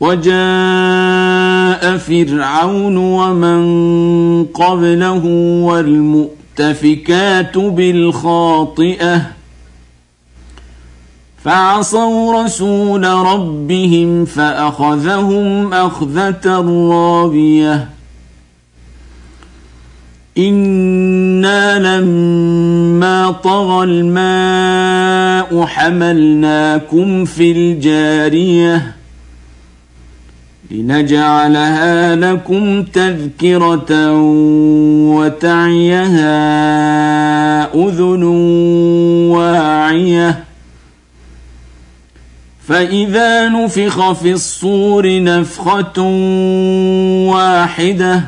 وجاء فرعون ومن قبله والمؤتفكات بالخاطئة فعصوا رسول ربهم فأخذهم أخذة رابية إنا لما طغى الماء حملناكم في الجارية لنجعلها لكم تذكرة وتعيها أذن واعية فإذا نفخ في الصور نفخة واحدة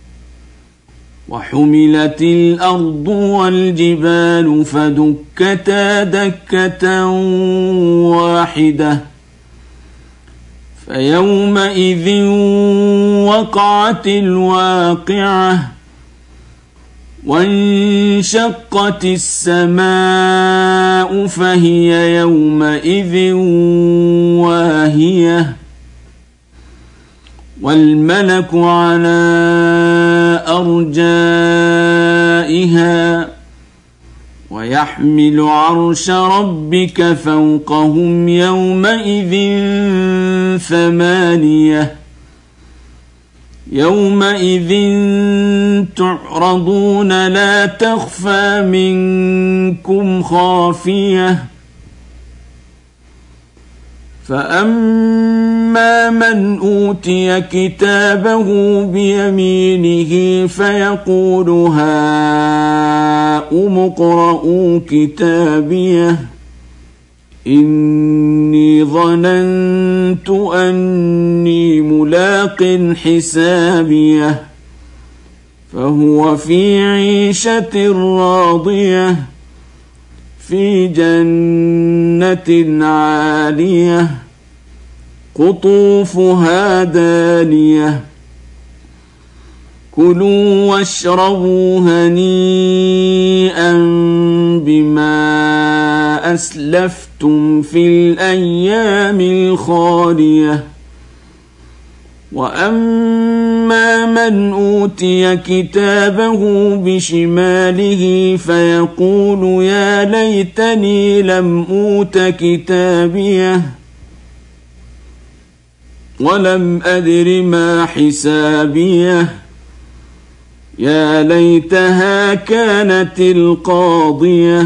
وحملت الأرض والجبال فدكتا دكة واحدة فيومئذ وقعت الواقعة وانشقت السماء فهي يومئذ واهية والملك على أرجائها ويحمل عرش ربك فوقهم يومئذ ثمانية يومئذ تعرضون لا تخفى منكم خافية فأما من أوتي كتابه بيمينه فيقول هاؤم اقرءوا كتابيه إني ظننت أني ملاق حسابيه فهو في عيشة راضية في جنة عالية قطوفها دانية كلوا واشربوا هنيئا بما أسلفتم في الأيام الخالية وأما من أوتي كتابه بشماله فيقول يا ليتني لم أوت كتابيه ولم أدر ما حسابيه يا ليتها كانت القاضية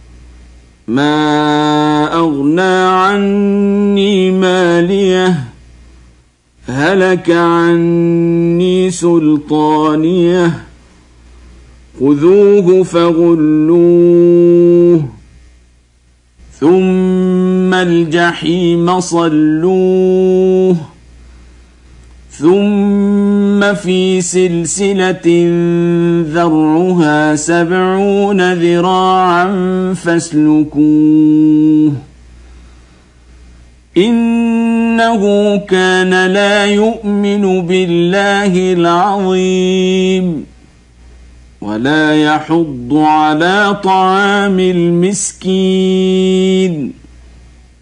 ما أغنى عني ماليه هلك عني سلطانيه خذوه فغلوه ثم الجحيم صلوه ثم في سلسلة ذرعها 70 ذراعا فاسلكوه إنه كان لا يؤمن بالله العظيم ولا يحض على طعام المسكين